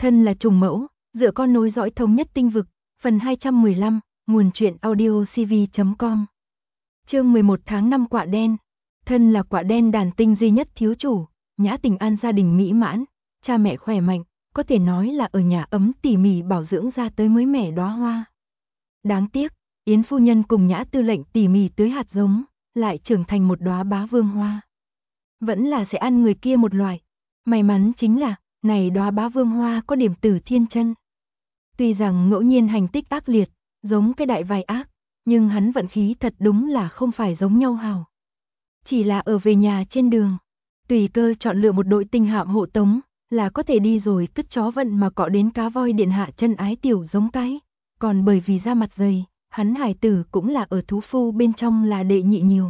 Thân là trùng mẫu, dựa con nối dõi thống nhất tinh vực, phần 215, nguồn truyện audio cv.com. Chương 11 tháng 5 Quạ đen. Thân là quạ đen đàn tinh duy nhất thiếu chủ, Nhã Tình An gia đình mỹ mãn, cha mẹ khỏe mạnh, có thể nói là ở nhà ấm tỉ mỉ bảo dưỡng ra tới mới mẻ đóa hoa. Đáng tiếc, Yến phu nhân cùng Nhã tư lệnh tỉ mỉ tưới hạt giống, lại trưởng thành một đóa bá vương hoa. Vẫn là sẽ ăn người kia một loại. May mắn chính là, này đóa bá vương hoa có điểm tử thiên chân. Tuy rằng ngẫu nhiên hành tích ác liệt, giống cái đại vài ác, nhưng hắn vận khí thật đúng là không phải giống nhau hào. Chỉ là ở về nhà trên đường, tùy cơ chọn lựa một đội tinh hạm hộ tống, là có thể đi rồi cứt chó vận mà cọ đến cá voi điện hạ chân ái tiểu giống cái. Còn bởi vì da mặt dày, hắn hải tử cũng là ở thú phu bên trong là đệ nhị nhiều.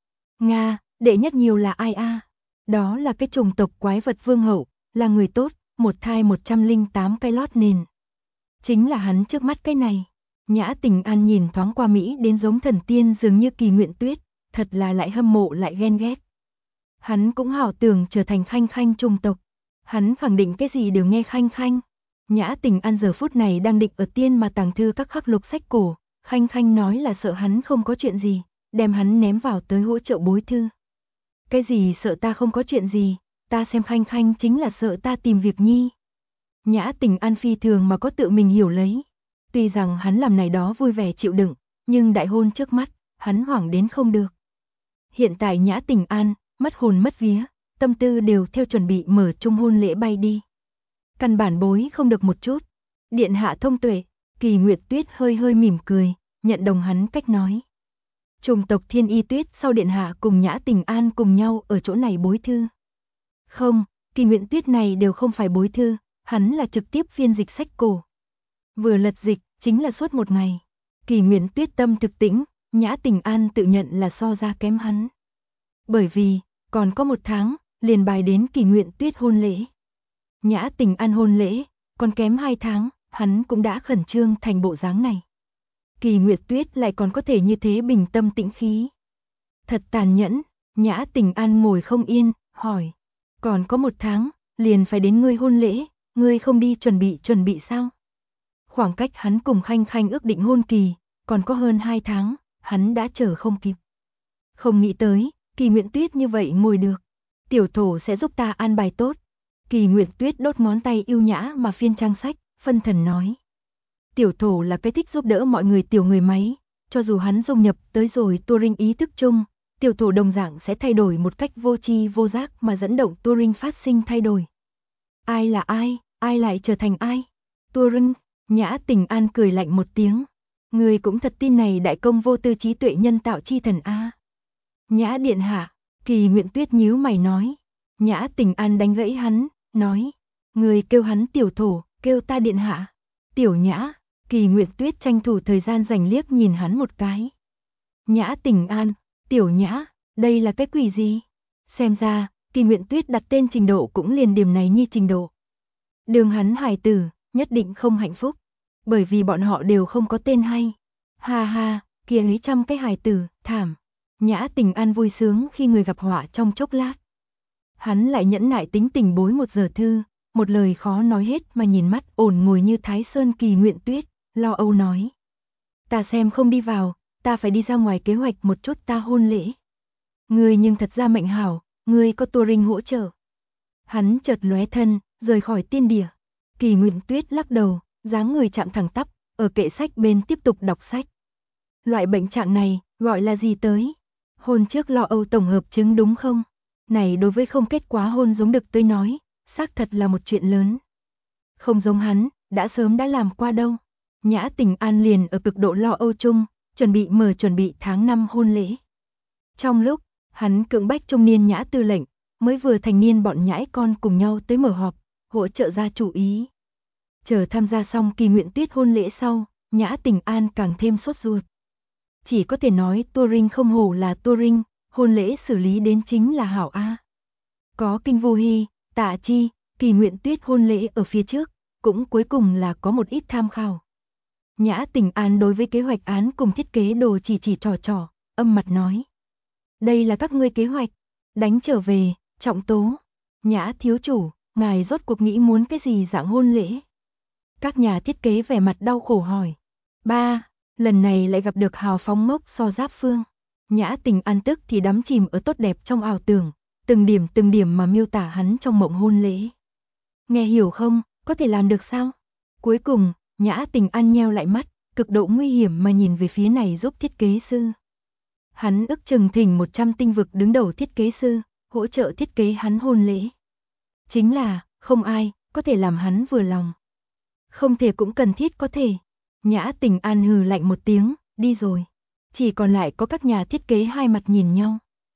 Nga, đệ nhất nhiều là ai a? Đó là cái chủng tộc quái vật vương hậu, là người tốt, một thai 108 cái lót nền. Chính là hắn trước mắt cái này. Nhã Tình An nhìn thoáng qua Mỹ đến giống thần tiên dường như Kỳ Nguyện Tuyết, thật là lại hâm mộ lại ghen ghét. Hắn cũng hảo tưởng trở thành Khanh Khanh chủng tộc. Hắn khẳng định cái gì đều nghe Khanh Khanh. Nhã Tình An giờ phút này đang định ở tiên mà tàng thư các khắc lục sách cổ. Khanh Khanh nói là sợ hắn không có chuyện gì, đem hắn ném vào tới hỗ trợ bối thư. Cái gì sợ ta không có chuyện gì, ta xem Khanh Khanh chính là sợ ta tìm việc nhi. Nhã Tình An phi thường mà có tự mình hiểu lấy. Tuy rằng hắn làm này đó vui vẻ chịu đựng, nhưng đại hôn trước mắt, hắn hoảng đến không được. Hiện tại Nhã Tình An, mất hồn mất vía, tâm tư đều theo chuẩn bị mở chung hôn lễ bay đi. Căn bản bối không được một chút. Điện hạ thông tuệ, Kỳ Nguyệt Tuyết hơi hơi mỉm cười, nhận đồng hắn cách nói. Chủng tộc Thiên Y Tuyết sau điện hạ cùng Nhã Tình An cùng nhau ở chỗ này bối thư. Không, Kỳ Nguyệt Tuyết này đều không phải bối thư, hắn là trực tiếp phiên dịch sách cổ. Vừa lật dịch, chính là suốt một ngày. Kỳ Nguyệt Tuyết tâm thực tĩnh, Nhã Tình An tự nhận là so ra kém hắn. Bởi vì, còn có một tháng, liền bài đến Kỳ Nguyệt Tuyết hôn lễ. Nhã Tình An hôn lễ, còn kém 2 tháng, hắn cũng đã khẩn trương thành bộ dáng này. Kỳ Nguyệt Tuyết lại còn có thể như thế bình tâm tĩnh khí. Thật tàn nhẫn, Nhã Tình An ngồi không yên, hỏi. Còn có 1 tháng, liền phải đến ngươi hôn lễ, ngươi không đi chuẩn bị sao? Khoảng cách hắn cùng Khanh Khanh ước định hôn kỳ, còn có hơn 2 tháng, hắn đã chờ không kịp. Không nghĩ tới, Kỳ Nguyệt Tuyết như vậy ngồi được. Tiểu thổ sẽ giúp ta an bài tốt. Kỳ Nguyệt Tuyết đốt ngón tay yêu nhã mà phiên trang sách, phân thần nói. Tiểu thổ là cái thích giúp đỡ mọi người tiểu người máy, cho dù hắn dung nhập tới rồi Turing ý thức chung, tiểu thổ đồng dạng sẽ thay đổi một cách vô tri vô giác mà dẫn động Turing phát sinh thay đổi. Ai là ai lại trở thành ai? Turing, Nhã Tình An cười lạnh một tiếng. Người cũng thật tin này đại công vô tư trí tuệ nhân tạo chi thần a. Nhã điện hạ, Kỳ Nguyệt Tuyết nhíu mày nói. Nhã Tình An đánh gãy hắn, nói. Người kêu hắn tiểu thổ, kêu ta điện hạ. Tiểu Nhã, Kỳ Nguyệt Tuyết tranh thủ thời gian rảnh liếc nhìn hắn một cái. Nhã Tình An, tiểu Nhã, đây là cái quỷ gì? Xem ra, Kỳ Nguyệt Tuyết đặt tên trình độ cũng liền điểm này như trình độ. Đường hắn hài tử, nhất định không hạnh phúc, bởi vì bọn họ đều không có tên hay. Ha ha, kia lý trăm cái hài tử, thảm. Nhã Tình An vui sướng khi người gặp họa trong chốc lát. Hắn lại nhẫn nại tính tình bối 1 giờ thư, một lời khó nói hết mà nhìn mắt ổn ngồi như Thái Sơn Kỳ Nguyệt Tuyết, lo âu nói. Ta xem không đi vào, ta phải đi ra ngoài kế hoạch một chút ta hôn lễ. Ngươi nhưng thật ra mệnh hảo, ngươi có Turing hỗ trợ. Hắn chợt lóe thân, rời khỏi tiên địa. Kỳ Nguyệt Tuyết lắc đầu, dáng người chạm thẳng tắp, ở kệ sách bên tiếp tục đọc sách. Loại bệnh trạng này, gọi là gì tới? Hôn trước lo âu tổng hợp chứng đúng không? Này đối với không kết quả hôn giống được tôi nói, xác thật là một chuyện lớn. Không giống hắn, đã sớm đã làm qua đâu. Nhã Tình An liền ở cực độ lo âu chung, chuẩn bị tháng 5 hôn lễ. Trong lúc, hắn cưỡng bách trung niên Nhã tư lệnh, mới vừa thành niên bọn nhãi con cùng nhau tới mở họp, hỗ trợ ra chủ ý. Chờ tham gia xong Kỳ Nguyệt Tuyết hôn lễ sau, Nhã Tình An càng thêm sốt ruột. Chỉ có thể nói Turing không hổ là Turing, hôn lễ xử lý đến chính là hảo A. Có Kinh Vô Hy, Tạ Chi, Kỳ Nguyệt Tuyết hôn lễ ở phía trước, cũng cuối cùng là có một ít tham khảo. Nhã Tình An đối với kế hoạch án cùng thiết kế đồ chỉ trò, âm mặt nói. Đây là các ngươi kế hoạch, đánh trở về, trọng tố. Nhã thiếu chủ, ngài rốt cuộc nghĩ muốn cái gì dạng hôn lễ? Các nhà thiết kế vẻ mặt đau khổ hỏi. Ba, lần này lại gặp được hào phóng ngốc So Giáp Phương. Nhã Tình An tức thì đắm chìm ở tốt đẹp trong ảo tưởng, từng điểm mà miêu tả hắn trong mộng hôn lễ. Nghe hiểu không, có thể làm được sao? Cuối cùng, Nhã Tình An nheo lại mắt, cực độ nguy hiểm mà nhìn về phía này giúp thiết kế sư. Hắn ước chừng thỉnh 100 tinh vực đứng đầu thiết kế sư, hỗ trợ thiết kế hắn hôn lễ. Chính là, không ai có thể làm hắn vừa lòng. Không thể cũng cần thiết có thể. Nhã Tình An hừ lạnh một tiếng, đi rồi. Chỉ còn lại có các nhà thiết kế hai mặt nhìn nhau.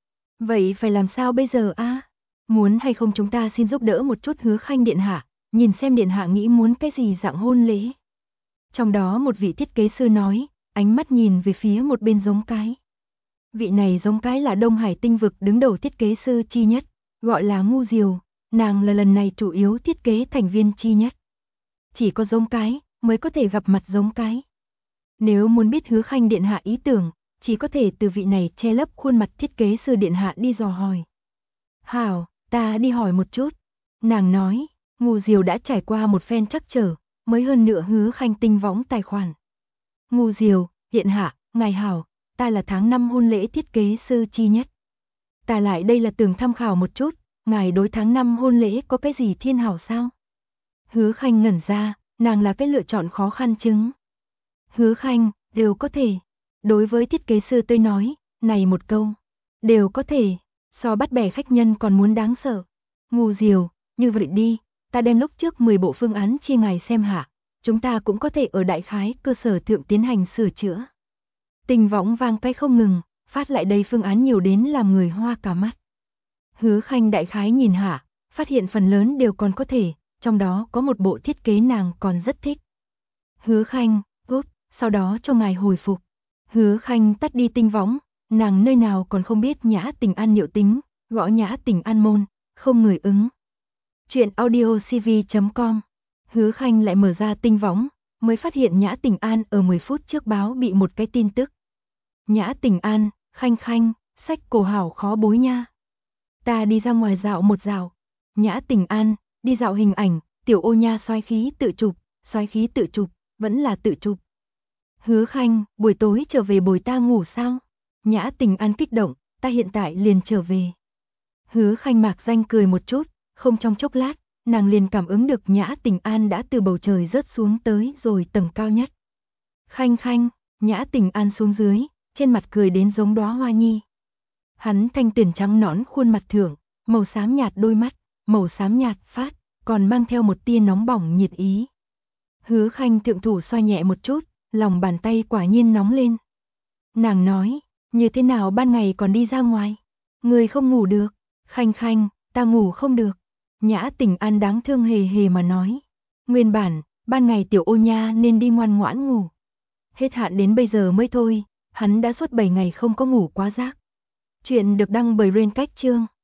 Vậy phải làm sao bây giờ a? Muốn hay không chúng ta xin giúp đỡ một chút Hứa Khanh điện hạ, nhìn xem điện hạ nghĩ muốn cái gì dạng hôn lễ. Trong đó một vị thiết kế sư nói, ánh mắt nhìn về phía một bên giống cái. Vị này giống cái là Đông Hải tinh vực đứng đầu thiết kế sư chi nhất, gọi là Ngu Diều, nàng là lần này chủ yếu thiết kế thành viên chi nhất. Chỉ có giống cái mới có thể gặp mặt giống cái. Nếu muốn biết Hứa Khanh điện hạ ý tưởng, chỉ có thể từ vị này che lấp khuôn mặt thiết kế sư điện hạ đi dò hỏi. Hảo, ta đi hỏi một chút. Nàng nói, Ngu Diều đã trải qua một phen trắc trở, mới hơn nữa Hứa Khanh tinh võng tài khoản. Ngu Diều, điện hạ, ngài hảo, ta là tháng 5 hôn lễ thiết kế sư chi nhất. Ta lại đây là tưởng tham khảo một chút, ngài đối tháng 5 hôn lễ có cái gì thiên hảo sao? Hứa Khanh ngẩn ra, nàng là cái lựa chọn khó khăn chứng. Hứa Khanh, đều có thể. Đối với thiết kế sư tôi nói, này một câu, đều có thể, so bắt bẻ khách nhân còn muốn đáng sợ. Ngu Diều, như vậy đi, ta đem lúc trước 10 bộ phương án chia ngài xem hạ, chúng ta cũng có thể ở đại khái cơ sở thượng tiến hành sửa chữa. Tình võng vang cái không ngừng, phát lại đây phương án nhiều đến làm người hoa cả mắt. Hứa Khanh đại khái nhìn hạ, phát hiện phần lớn đều còn có thể, trong đó có một bộ thiết kế nàng còn rất thích. Hứa Khanh, tốt, sau đó cho ngài hồi phục. Hứa Khanh tắt đi tinh võng, nàng nơi nào còn không biết Nhã Tình An nhiệu tính, gõ Nhã Tình An môn, không người ứng. Chuyện audiocv.com. Hứa Khanh lại mở ra tinh võng, mới phát hiện Nhã Tình An ở 10 phút trước báo bị một cái tin tức. Nhã Tình An, Khanh Khanh, sách cổ hảo khó bối nha. Ta đi ra ngoài dạo một dạo. Nhã Tình An, đi dạo hình ảnh, tiểu ô nha xoáy khí tự chụp, vẫn là tự chụp. Hứa Khanh, buổi tối trở về bồi ta ngủ sao? Nhã Tình An kích động, ta hiện tại liền trở về. Hứa Khanh mạc danh cười một chút, không trong chốc lát, nàng liền cảm ứng được Nhã Tình An đã từ bầu trời rớt xuống tới rồi tầng cao nhất. Khanh Khanh, Nhã Tình An xuống dưới, trên mặt cười đến giống đóa hoa nhi. Hắn thanh tuyển trắng nõn khuôn mặt thượng, màu xám nhạt đôi mắt, màu xám nhạt phát, còn mang theo một tia nóng bỏng nhiệt ý. Hứa Khanh thượng thủ xoa nhẹ một chút, lòng bàn tay quả nhiên nóng lên. Nàng nói, như thế nào ban ngày còn đi ra ngoài? Người không ngủ được. Khanh Khanh, ta ngủ không được. Nhã Tình An đáng thương hề hề mà nói. Nguyên bản, ban ngày tiểu ô nha nên đi ngoan ngoãn ngủ. Hết hạn đến bây giờ mới thôi, hắn đã suốt 7 ngày không có ngủ quá giấc. Chuyện được đăng bởi Rain Cách Chương.